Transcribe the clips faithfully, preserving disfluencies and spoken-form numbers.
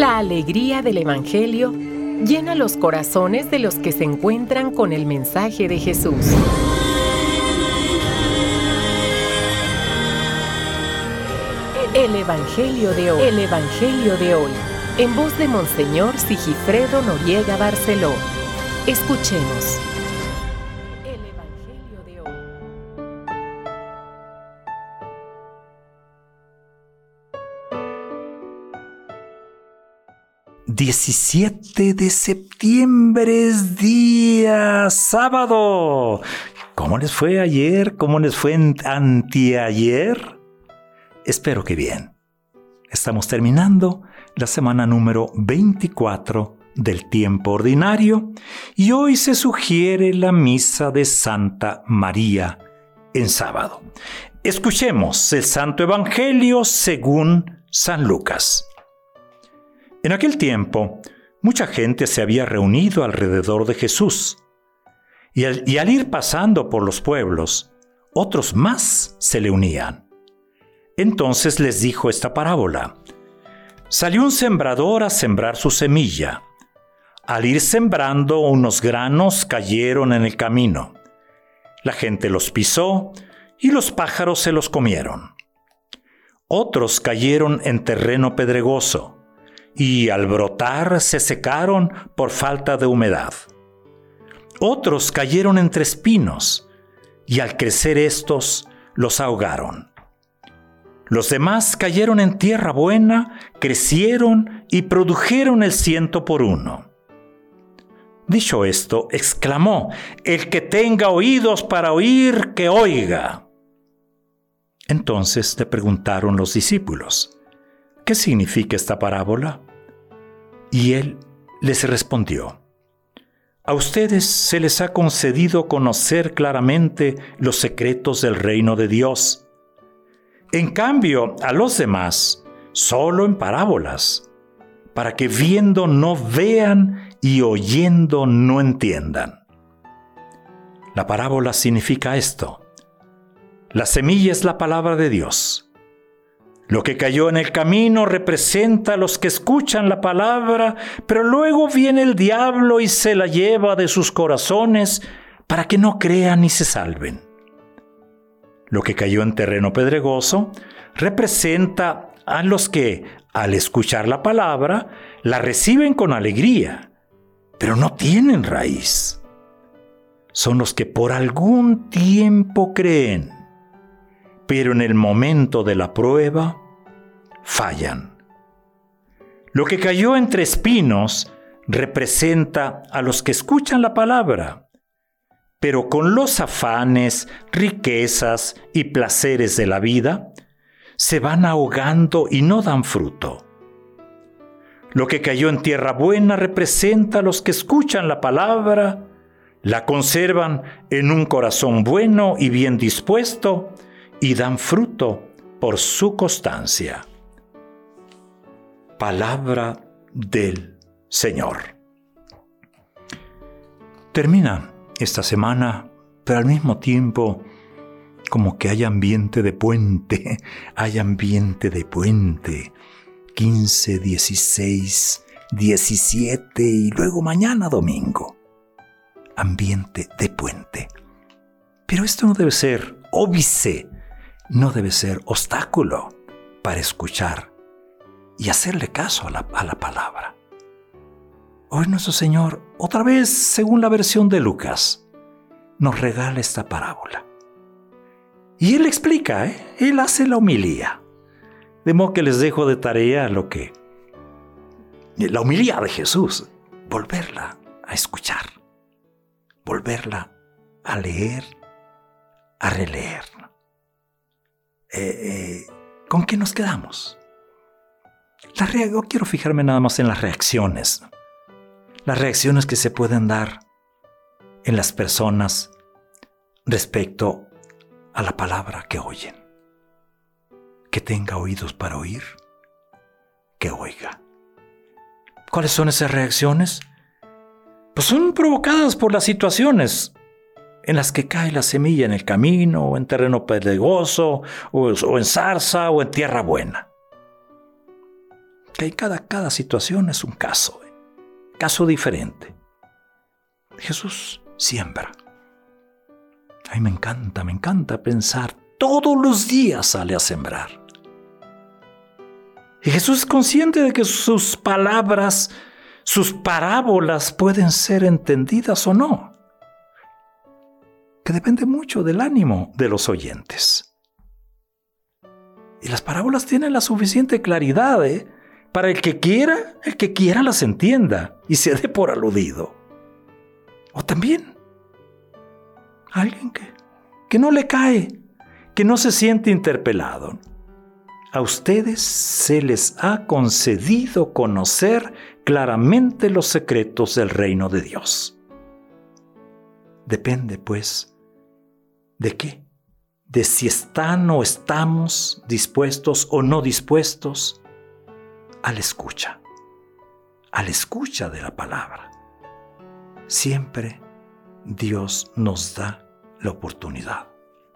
La alegría del Evangelio llena los corazones de los que se encuentran con el mensaje de Jesús. El Evangelio de hoy. El Evangelio de hoy. En voz de Monseñor Sigifredo Noriega Barceló. Escuchemos. El Evangelio de hoy. diecisiete de septiembre es día sábado. ¿Cómo les fue ayer? ¿Cómo les fue anteayer? Espero que bien. Estamos terminando la semana número veinticuatro del tiempo ordinario y hoy se sugiere la misa de Santa María en sábado. Escuchemos el Santo Evangelio según San Lucas. En aquel tiempo, mucha gente se había reunido alrededor de Jesús, y al, y al ir pasando por los pueblos, otros más se le unían. Entonces les dijo esta parábola. Salió un sembrador a sembrar su semilla. Al ir sembrando, unos granos cayeron en el camino. La gente los pisó y los pájaros se los comieron. Otros cayeron en terreno pedregoso, y al brotar se secaron por falta de humedad. Otros cayeron entre espinos, y al crecer estos los ahogaron. Los demás cayeron en tierra buena, crecieron y produjeron el ciento por uno. Dicho esto, exclamó: «El que tenga oídos para oír, que oiga». Entonces le preguntaron los discípulos: ¿qué significa esta parábola? Y él les respondió: a ustedes se les ha concedido conocer claramente los secretos del reino de Dios. En cambio, a los demás, solo en parábolas, para que viendo no vean y oyendo no entiendan. La parábola significa esto: la semilla es la palabra de Dios. Lo que cayó en el camino representa a los que escuchan la palabra, pero luego viene el diablo y se la lleva de sus corazones para que no crean ni se salven. Lo que cayó en terreno pedregoso representa a los que, al escuchar la palabra, la reciben con alegría, pero no tienen raíz. Son los que por algún tiempo creen, pero en el momento de la prueba fallan. Lo que cayó entre espinos representa a los que escuchan la palabra, pero con los afanes, riquezas y placeres de la vida, se van ahogando y no dan fruto. Lo que cayó en tierra buena representa a los que escuchan la palabra, la conservan en un corazón bueno y bien dispuesto, y dan fruto por su constancia. Palabra del Señor. Termina esta semana, pero al mismo tiempo como que hay ambiente de puente, hay ambiente de puente. quince, dieciséis, diecisiete y luego mañana domingo. Ambiente de puente. Pero esto no debe ser óbice, no debe ser obstáculo para escuchar y hacerle caso a la, a la palabra. Hoy nuestro Señor, otra vez según la versión de Lucas, nos regala esta parábola. Y Él explica, ¿eh? Él hace la homilía. De modo que les dejo de tarea lo que... la homilía de Jesús, volverla a escuchar, volverla a leer, a releer. Eh, eh, ¿Con qué nos quedamos? La rea- Yo quiero fijarme nada más en las reacciones. Las reacciones que se pueden dar en las personas respecto a la palabra que oyen. Que tenga oídos para oír, que oiga. ¿Cuáles son esas reacciones? Pues son provocadas por las situaciones en las que cae la semilla en el camino, o en terreno pedregoso, o, o en zarza, o en tierra buena. Que cada, cada situación es un caso, ¿eh? Caso diferente. Jesús siembra. Ay, me encanta, me encanta pensar. Todos los días sale a sembrar. Y Jesús es consciente de que sus palabras, sus parábolas pueden ser entendidas o no. Que depende mucho del ánimo de los oyentes. Y las parábolas tienen la suficiente claridad, ¿eh? Para el que quiera, el que quiera las entienda y se dé por aludido. O también alguien que, que no le cae, que no se siente interpelado. A ustedes se les ha concedido conocer claramente los secretos del reino de Dios. Depende, pues, ¿de qué? De si están o estamos dispuestos o no dispuestos a la escucha, a la escucha de la palabra. Siempre Dios nos da la oportunidad.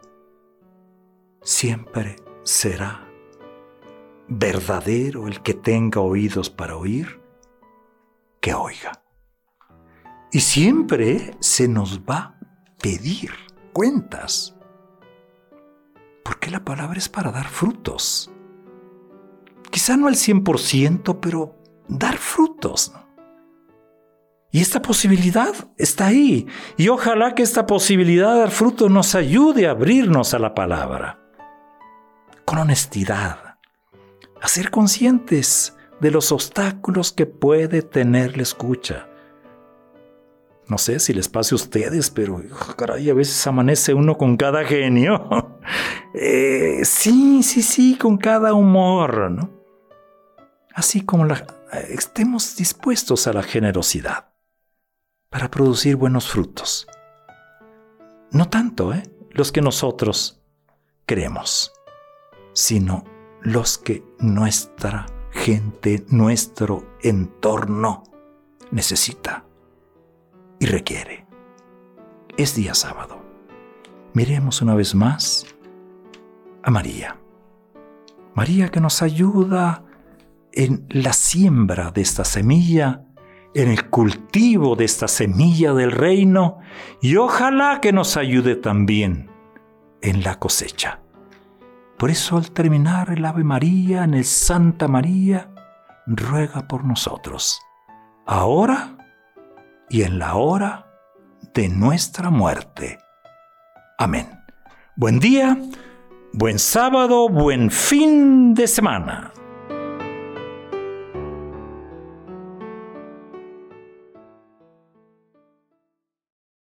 Siempre será verdadero el que tenga oídos para oír, que oiga. Y siempre se nos va a pedir cuentas, porque la palabra es para dar frutos. Quizá no al cien por ciento, pero dar frutos, ¿no? Y esta posibilidad está ahí. Y ojalá que esta posibilidad de dar frutos nos ayude a abrirnos a la palabra. Con honestidad. A ser conscientes de los obstáculos que puede tener la escucha. No sé si les pase a ustedes, pero caray, a veces amanece uno con cada genio. eh, sí, sí, sí, con cada humor, ¿no? Así como la, estemos dispuestos a la generosidad para producir buenos frutos. No tanto, ¿eh? los que nosotros queremos, sino los que nuestra gente, nuestro entorno necesita y requiere. Es día sábado. Miremos una vez más a María. María que nos ayuda en la siembra de esta semilla, en el cultivo de esta semilla del reino, y ojalá que nos ayude también en la cosecha. Por eso, al terminar el Ave María, en el Santa María, ruega por nosotros, ahora y en la hora de nuestra muerte. Amén. Buen día, buen sábado, buen fin de semana.